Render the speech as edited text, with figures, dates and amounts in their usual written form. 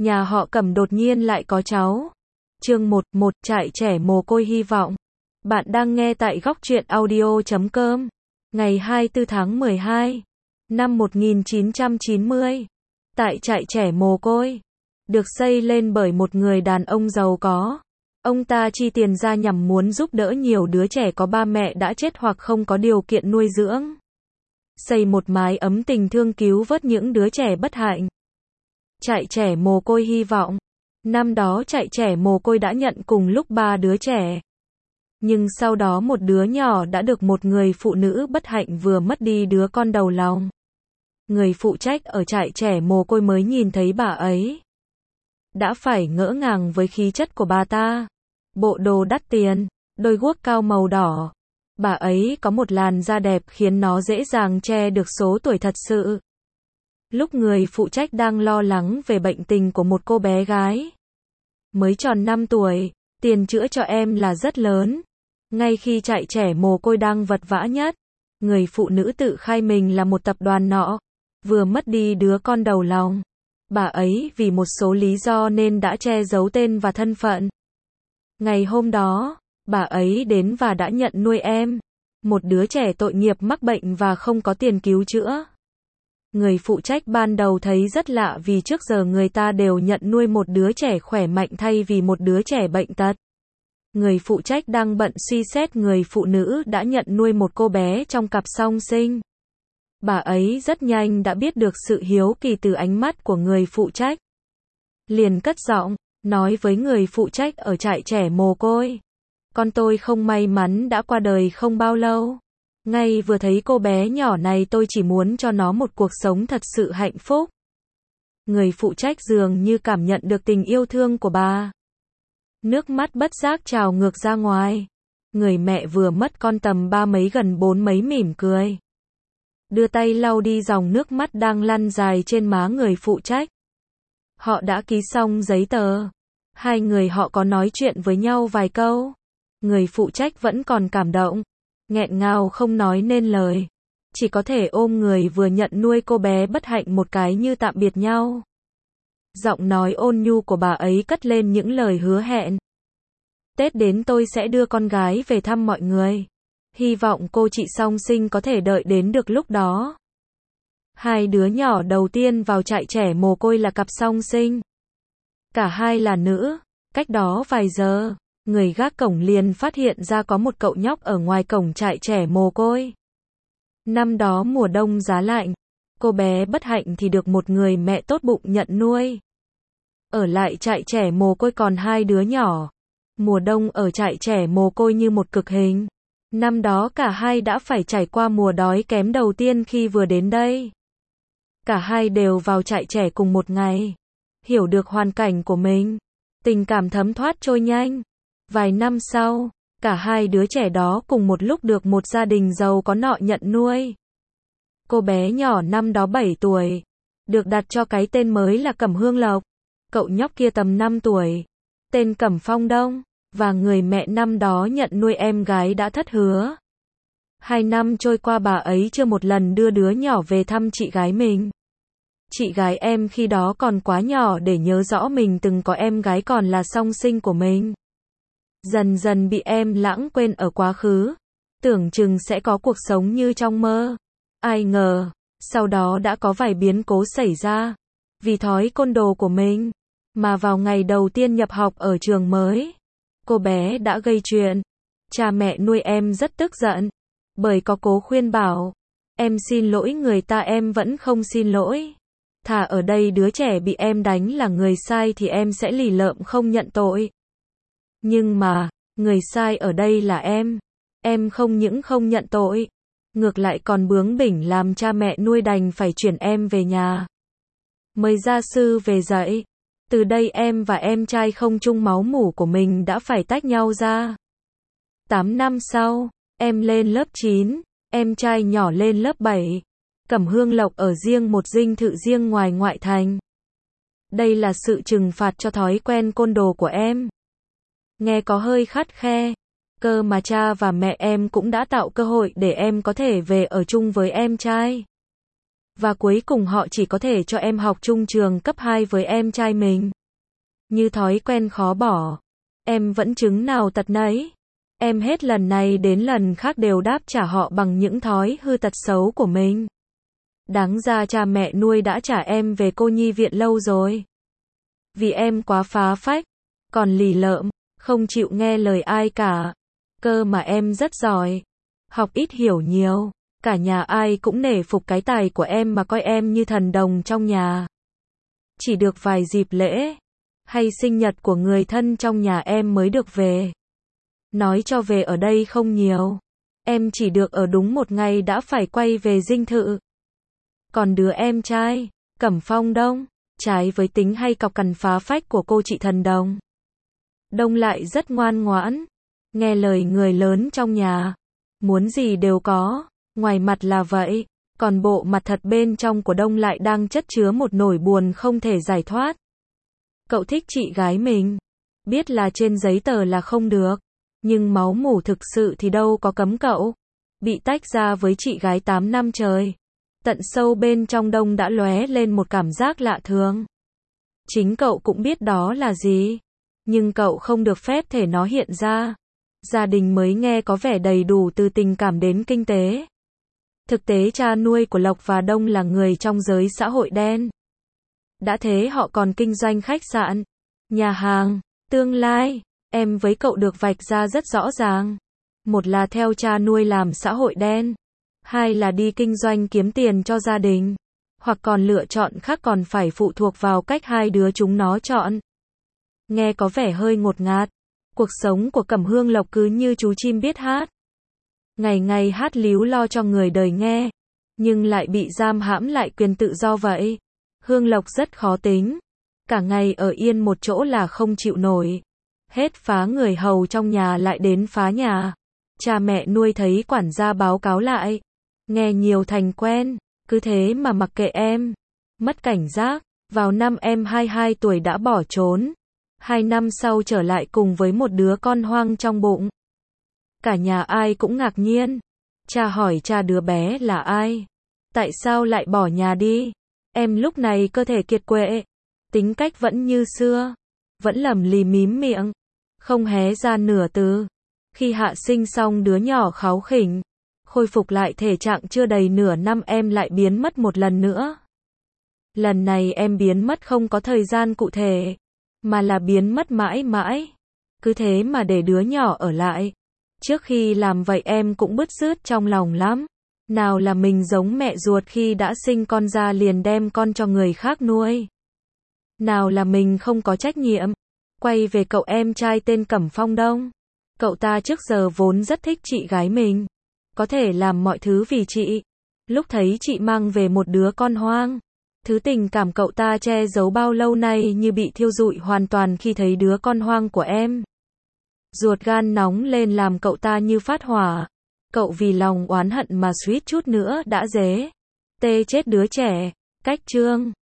nhà họ Cẩm đột nhiên lại có cháu. Chương 11, trại trẻ mồ côi hy vọng. Bạn đang nghe tại góc truyện audio.com. Ngày 24 tháng 12 năm 1990. Tại trại trẻ mồ côi được xây lên bởi một người đàn ông giàu có. Ông ta chi tiền ra nhằm muốn giúp đỡ nhiều đứa trẻ có ba mẹ đã chết hoặc không có điều kiện nuôi dưỡng. Xây một mái ấm tình thương cứu vớt những đứa trẻ bất hạnh. Trại trẻ mồ côi hy vọng. Năm đó trại trẻ mồ côi đã nhận cùng lúc 3 đứa trẻ. Nhưng sau đó một đứa nhỏ đã được một người phụ nữ bất hạnh vừa mất đi đứa con đầu lòng. Người phụ trách ở trại trẻ mồ côi mới nhìn thấy bà ấy đã phải ngỡ ngàng với khí chất của bà ta. Bộ đồ đắt tiền, đôi guốc cao màu đỏ. Bà ấy có một làn da đẹp khiến nó dễ dàng che được số tuổi thật sự. Lúc người phụ trách đang lo lắng về bệnh tình của một cô bé gái mới tròn 5 tuổi, tiền chữa cho em là rất lớn. Ngay khi trại trẻ mồ côi đang vật vã nhất, người phụ nữ tự khai mình là một tập đoàn nọ, vừa mất đi đứa con đầu lòng. Bà ấy vì một số lý do nên đã che giấu tên và thân phận. Ngày hôm đó, bà ấy đến và đã nhận nuôi em, một đứa trẻ tội nghiệp mắc bệnh và không có tiền cứu chữa. Người phụ trách ban đầu thấy rất lạ vì trước giờ người ta đều nhận nuôi một đứa trẻ khỏe mạnh thay vì một đứa trẻ bệnh tật. Người phụ trách đang bận suy xét người phụ nữ đã nhận nuôi một cô bé trong cặp song sinh. Bà ấy rất nhanh đã biết được sự hiếu kỳ từ ánh mắt của người phụ trách. Liền cất giọng, nói với người phụ trách ở trại trẻ mồ côi. Con tôi không may mắn đã qua đời không bao lâu. Ngay vừa thấy cô bé nhỏ này tôi chỉ muốn cho nó một cuộc sống thật sự hạnh phúc. Người phụ trách dường như cảm nhận được tình yêu thương của bà. Nước mắt bất giác trào ngược ra ngoài. Người mẹ vừa mất con tầm 3 mấy gần 4 mấy mỉm cười. Đưa tay lau đi dòng nước mắt đang lăn dài trên má người phụ trách. Họ đã ký xong giấy tờ. Hai người họ có nói chuyện với nhau vài câu. Người phụ trách vẫn còn cảm động. Nghẹn ngào không nói nên lời. Chỉ có thể ôm người vừa nhận nuôi cô bé bất hạnh một cái như tạm biệt nhau. Giọng nói ôn nhu của bà ấy cất lên những lời hứa hẹn. Tết đến tôi sẽ đưa con gái về thăm mọi người. Hy vọng cô chị song sinh có thể đợi đến được lúc đó. Hai đứa nhỏ đầu tiên vào trại trẻ mồ côi là cặp song sinh. Cả hai là nữ. Cách đó vài giờ, người gác cổng liền phát hiện ra có một cậu nhóc ở ngoài cổng trại trẻ mồ côi. Năm đó mùa đông giá lạnh, cô bé bất hạnh thì được một người mẹ tốt bụng nhận nuôi. Ở lại trại trẻ mồ côi còn hai đứa nhỏ. Mùa đông ở trại trẻ mồ côi như một cực hình. Năm đó cả hai đã phải trải qua mùa đói kém đầu tiên khi vừa đến đây. Cả hai đều vào trại trẻ cùng một ngày. Hiểu được hoàn cảnh của mình. Tình cảm thấm thoát trôi nhanh. Vài năm sau, cả hai đứa trẻ đó cùng một lúc được một gia đình giàu có nọ nhận nuôi. Cô bé nhỏ năm đó 7 tuổi. Được đặt cho cái tên mới là Cẩm Hương Lộc. Cậu nhóc kia tầm 5 tuổi. Tên Cẩm Phong Đông. Và người mẹ năm đó nhận nuôi em gái đã thất hứa. 2 năm trôi qua bà ấy chưa một lần đưa đứa nhỏ về thăm chị gái mình. Chị gái em khi đó còn quá nhỏ để nhớ rõ mình từng có em gái còn là song sinh của mình. Dần dần bị em lãng quên ở quá khứ. Tưởng chừng sẽ có cuộc sống như trong mơ. Ai ngờ, sau đó đã có vài biến cố xảy ra. Vì thói côn đồ của mình, mà vào ngày đầu tiên nhập học ở trường mới, cô bé đã gây chuyện. Cha mẹ nuôi em rất tức giận. Bởi có cố khuyên bảo, em xin lỗi người ta em vẫn không xin lỗi. Thà ở đây đứa trẻ bị em đánh là người sai thì em sẽ lì lợm không nhận tội. Nhưng mà, người sai ở đây là em. Em không những không nhận tội, ngược lại còn bướng bỉnh làm cha mẹ nuôi đành phải chuyển em về nhà. Mời gia sư về dạy. Từ đây em và em trai không chung máu mủ của mình đã phải tách nhau ra. 8 năm sau, em lên lớp 9, em trai nhỏ lên lớp 7. Cẩm Hương Lộc ở riêng một dinh thự riêng ngoài ngoại thành. Đây là sự trừng phạt cho thói quen côn đồ của em. Nghe có hơi khắt khe. Cơ mà cha và mẹ em cũng đã tạo cơ hội để em có thể về ở chung với em trai. Và cuối cùng họ chỉ có thể cho em học chung trường cấp 2 với em trai mình. Như thói quen khó bỏ. Em vẫn chứng nào tật nấy. Em hết lần này đến lần khác đều đáp trả họ bằng những thói hư tật xấu của mình. Đáng ra cha mẹ nuôi đã trả em về cô nhi viện lâu rồi. Vì em quá phá phách, còn lì lợm, không chịu nghe lời ai cả. Cơ mà em rất giỏi, học ít hiểu nhiều, cả nhà ai cũng nể phục cái tài của em mà coi em như thần đồng trong nhà. Chỉ được vài dịp lễ, hay sinh nhật của người thân trong nhà em mới được về. Nói cho về ở đây không nhiều, em chỉ được ở đúng một ngày đã phải quay về dinh thự. Còn đứa em trai, Cẩm Phong Đông, trái với tính hay cọc cằn phá phách của cô chị thần đồng. Đông lại rất ngoan ngoãn, nghe lời người lớn trong nhà, muốn gì đều có, ngoài mặt là vậy, còn bộ mặt thật bên trong của Đông lại đang chất chứa một nỗi buồn không thể giải thoát. Cậu thích chị gái mình, biết là trên giấy tờ là không được, nhưng máu mủ thực sự thì đâu có cấm cậu. Bị tách ra với chị gái 8 năm trời, tận sâu bên trong Đông đã lóe lên một cảm giác lạ thường. Chính cậu cũng biết đó là gì, nhưng cậu không được phép thể nó hiện ra. Gia đình mới nghe có vẻ đầy đủ từ tình cảm đến kinh tế. Thực tế cha nuôi của Lộc và Đông là người trong giới xã hội đen. Đã thế họ còn kinh doanh khách sạn, nhà hàng, tương lai, em với cậu được vạch ra rất rõ ràng. Một là theo cha nuôi làm xã hội đen, hai là đi kinh doanh kiếm tiền cho gia đình, hoặc còn lựa chọn khác còn phải phụ thuộc vào cách hai đứa chúng nó chọn. Nghe có vẻ hơi ngột ngạt, cuộc sống của Cẩm Hương Lộc cứ như chú chim biết hát. Ngày ngày hát líu lo cho người đời nghe, nhưng lại bị giam hãm lại quyền tự do vậy. Hương Lộc rất khó tính, cả ngày ở yên một chỗ là không chịu nổi. Hết phá người hầu trong nhà lại đến phá nhà. Cha mẹ nuôi thấy quản gia báo cáo lại, nghe nhiều thành quen, cứ thế mà mặc kệ em. Mất cảnh giác, vào năm em 22 tuổi đã bỏ trốn. 2 năm sau trở lại cùng với một đứa con hoang trong bụng. Cả nhà ai cũng ngạc nhiên. Cha hỏi cha đứa bé là ai? Tại sao lại bỏ nhà đi? Em lúc này cơ thể kiệt quệ, tính cách vẫn như xưa, vẫn lẩm lì mím miệng, không hé ra nửa từ. Khi hạ sinh xong đứa nhỏ kháu khỉnh, khôi phục lại thể trạng chưa đầy nửa năm em lại biến mất một lần nữa. Lần này em biến mất không có thời gian cụ thể, mà là biến mất mãi mãi. Cứ thế mà để đứa nhỏ ở lại. Trước khi làm vậy em cũng bứt rứt trong lòng lắm. Nào là mình giống mẹ ruột khi đã sinh con ra liền đem con cho người khác nuôi. Nào là mình không có trách nhiệm. Quay về cậu em trai tên Cẩm Phong Đông. Cậu ta trước giờ vốn rất thích chị gái mình. Có thể làm mọi thứ vì chị. Lúc thấy chị mang về một đứa con hoang, thứ tình cảm cậu ta che giấu bao lâu nay như bị thiêu rụi hoàn toàn khi thấy đứa con hoang của em. Ruột gan nóng lên làm cậu ta như phát hỏa. Cậu vì lòng oán hận mà suýt chút nữa đã dế. Tê chết đứa trẻ. Cách chương